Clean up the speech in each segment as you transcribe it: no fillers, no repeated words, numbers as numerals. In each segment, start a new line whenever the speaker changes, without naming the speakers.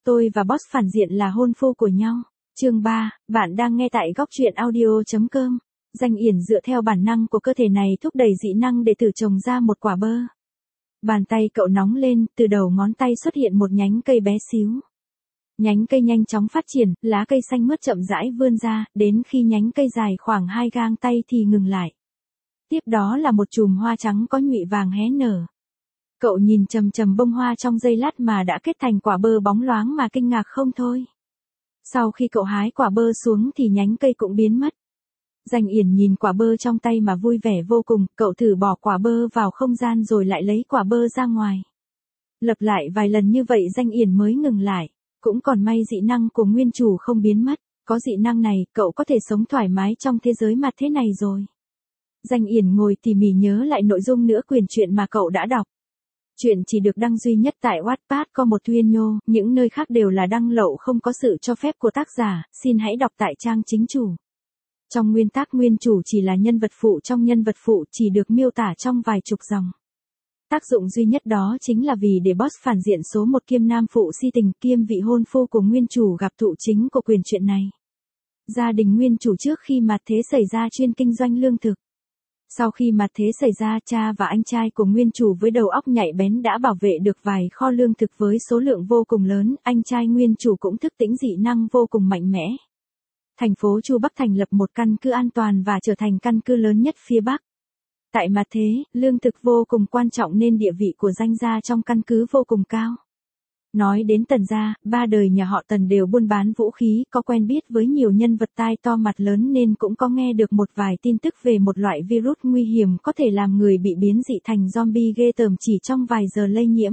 Tôi và boss phản diện là hôn phu của nhau. Chương 3, bạn đang nghe tại góc truyện audio.com. Danh Yển dựa theo bản năng của cơ thể này thúc đẩy dị năng để thử trồng ra một quả bơ. Bàn tay cậu nóng lên, từ đầu ngón tay xuất hiện một nhánh cây bé xíu. Nhánh cây nhanh chóng phát triển, lá cây xanh mướt chậm rãi vươn ra, đến khi nhánh cây dài khoảng 2 gang tay thì ngừng lại. Tiếp đó là một chùm hoa trắng có nhụy vàng hé nở. Cậu nhìn chằm chằm bông hoa trong giây lát mà đã kết thành quả bơ bóng loáng mà kinh ngạc không thôi. Sau khi cậu hái quả bơ xuống thì nhánh cây cũng biến mất. Danh Yển nhìn quả bơ trong tay mà vui vẻ vô cùng, cậu thử bỏ quả bơ vào không gian rồi lại lấy quả bơ ra ngoài. Lặp lại vài lần như vậy Danh Yển mới ngừng lại. Cũng còn may dị năng của nguyên chủ không biến mất, có dị năng này, cậu có thể sống thoải mái trong thế giới mặt thế này rồi. Danh Yển ngồi tỉ mỉ nhớ lại nội dung nữa quyển truyện mà cậu đã đọc. Chuyện chỉ được đăng duy nhất tại Wattpad có một Thuyên Nhô, những nơi khác đều là đăng lậu không có sự cho phép của tác giả, xin hãy đọc tại trang chính chủ. Trong nguyên tác nguyên chủ chỉ là nhân vật phụ trong nhân vật phụ chỉ được miêu tả trong vài chục dòng. Tác dụng duy nhất đó chính là vì để boss phản diện số 1 kiêm nam phụ si tình kiêm vị hôn phu của nguyên chủ gặp thụ chính của quyền chuyện này. Gia đình nguyên chủ trước khi mặt thế xảy ra chuyên kinh doanh lương thực. Sau khi mặt thế xảy ra cha và anh trai của nguyên chủ với đầu óc nhạy bén đã bảo vệ được vài kho lương thực với số lượng vô cùng lớn, anh trai nguyên chủ cũng thức tỉnh dị năng vô cùng mạnh mẽ. Thành phố Chu Bắc thành lập một căn cứ an toàn và trở thành căn cứ lớn nhất phía Bắc. Tại mặt thế, lương thực vô cùng quan trọng nên địa vị của Danh gia trong căn cứ vô cùng cao. Nói đến Tần gia, 3 đời nhà họ Tần đều buôn bán vũ khí, có quen biết với nhiều nhân vật tai to mặt lớn nên cũng có nghe được một vài tin tức về một loại virus nguy hiểm có thể làm người bị biến dị thành zombie ghê tởm chỉ trong vài giờ lây nhiễm.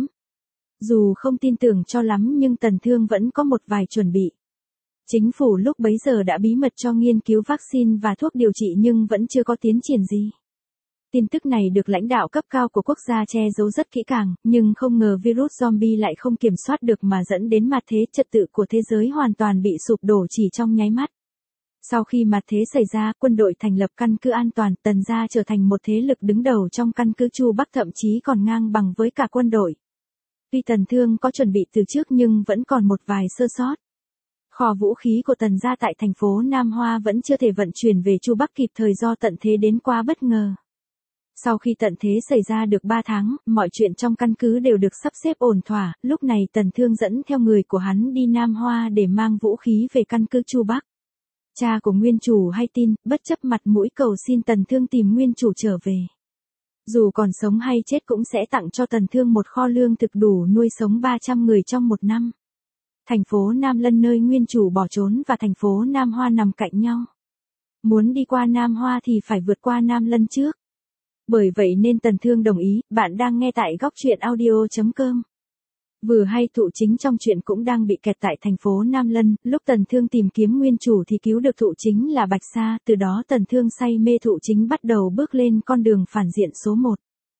Dù không tin tưởng cho lắm nhưng Tần Thương vẫn có một vài chuẩn bị. Chính phủ lúc bấy giờ đã bí mật cho nghiên cứu vaccine và thuốc điều trị nhưng vẫn chưa có tiến triển gì. Tin tức này được lãnh đạo cấp cao của quốc gia che giấu rất kỹ càng, nhưng không ngờ virus zombie lại không kiểm soát được mà dẫn đến mặt thế, trật tự của thế giới hoàn toàn bị sụp đổ chỉ trong nháy mắt. Sau khi mặt thế xảy ra, quân đội thành lập căn cứ an toàn, Tần gia trở thành một thế lực đứng đầu trong căn cứ Chu Bắc thậm chí còn ngang bằng với cả quân đội. Tuy Tần Thương có chuẩn bị từ trước nhưng vẫn còn một vài sơ sót. Kho vũ khí của Tần gia tại thành phố Nam Hoa vẫn chưa thể vận chuyển về Chu Bắc kịp thời do tận thế đến quá bất ngờ. Sau khi tận thế xảy ra được 3 tháng, mọi chuyện trong căn cứ đều được sắp xếp ổn thỏa, lúc này Tần Thương dẫn theo người của hắn đi Nam Hoa để mang vũ khí về căn cứ Chu Bắc. Cha của nguyên chủ hay tin, bất chấp mặt mũi cầu xin Tần Thương tìm nguyên chủ trở về. Dù còn sống hay chết cũng sẽ tặng cho Tần Thương một kho lương thực đủ nuôi sống 300 người trong một năm. Thành phố Nam Lân nơi nguyên chủ bỏ trốn và thành phố Nam Hoa nằm cạnh nhau. Muốn đi qua Nam Hoa thì phải vượt qua Nam Lân trước. Bởi vậy nên Tần Thương đồng ý, bạn đang nghe tại góc truyện audio.com. Vừa hay thụ chính trong chuyện cũng đang bị kẹt tại thành phố Nam Lân, lúc Tần Thương tìm kiếm nguyên chủ thì cứu được thụ chính là Bạch Sa, từ đó Tần Thương say mê thụ chính bắt đầu bước lên con đường phản diện số 1.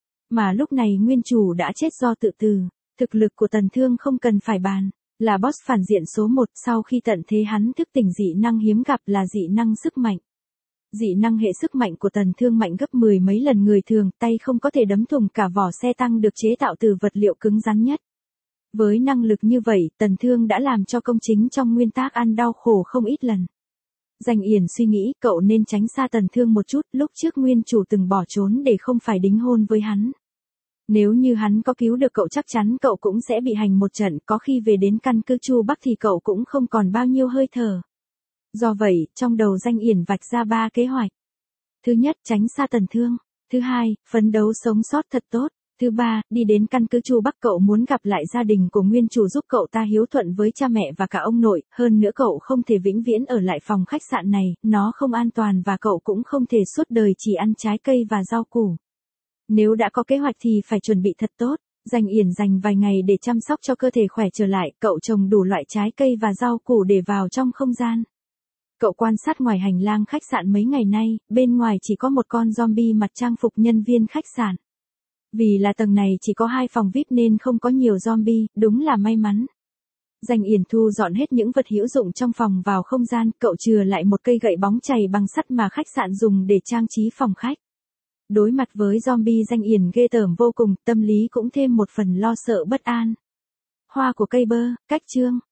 Mà lúc này nguyên chủ đã chết do tự tử, thực lực của Tần Thương không cần phải bàn, là boss phản diện số 1, sau khi tận thế hắn thức tỉnh dị năng hiếm gặp là dị năng sức mạnh. Dị năng hệ sức mạnh của Tần Thương mạnh gấp 10 mấy lần người thường, tay không có thể đấm thùng cả vỏ xe tăng được chế tạo từ vật liệu cứng rắn nhất. Với năng lực như vậy, Tần Thương đã làm cho công chính trong nguyên tác ăn đau khổ không ít lần. Danh Yển suy nghĩ cậu nên tránh xa Tần Thương một chút, lúc trước nguyên chủ từng bỏ trốn để không phải đính hôn với hắn. Nếu như hắn có cứu được cậu chắc chắn cậu cũng sẽ bị hành một trận, có khi về đến căn cứ Chu Bắc thì cậu cũng không còn bao nhiêu hơi thở. Do vậy, trong đầu Danh Yển vạch ra 3 kế hoạch. Thứ nhất, tránh xa Tần Thương. Thứ hai, phấn đấu sống sót thật tốt. Thứ ba, đi đến căn cứ Chu Bắc cậu muốn gặp lại gia đình của nguyên chủ giúp cậu ta hiếu thuận với cha mẹ và cả ông nội, hơn nữa cậu không thể vĩnh viễn ở lại phòng khách sạn này, nó không an toàn và cậu cũng không thể suốt đời chỉ ăn trái cây và rau củ. Nếu đã có kế hoạch thì phải chuẩn bị thật tốt. Danh Yển dành vài ngày để chăm sóc cho cơ thể khỏe trở lại, cậu trồng đủ loại trái cây và rau củ để vào trong không gian. Cậu quan sát ngoài hành lang khách sạn mấy ngày nay, bên ngoài chỉ có một con zombie mặc trang phục nhân viên khách sạn. Vì là tầng này chỉ có 2 phòng VIP nên không có nhiều zombie, đúng là may mắn. Danh Yển thu dọn hết những vật hữu dụng trong phòng vào không gian, cậu chừa lại một cây gậy bóng chày bằng sắt mà khách sạn dùng để trang trí phòng khách. Đối mặt với zombie Danh Yển ghê tởm vô cùng, tâm lý cũng thêm một phần lo sợ bất an. Hoa của cây bơ, cách chương.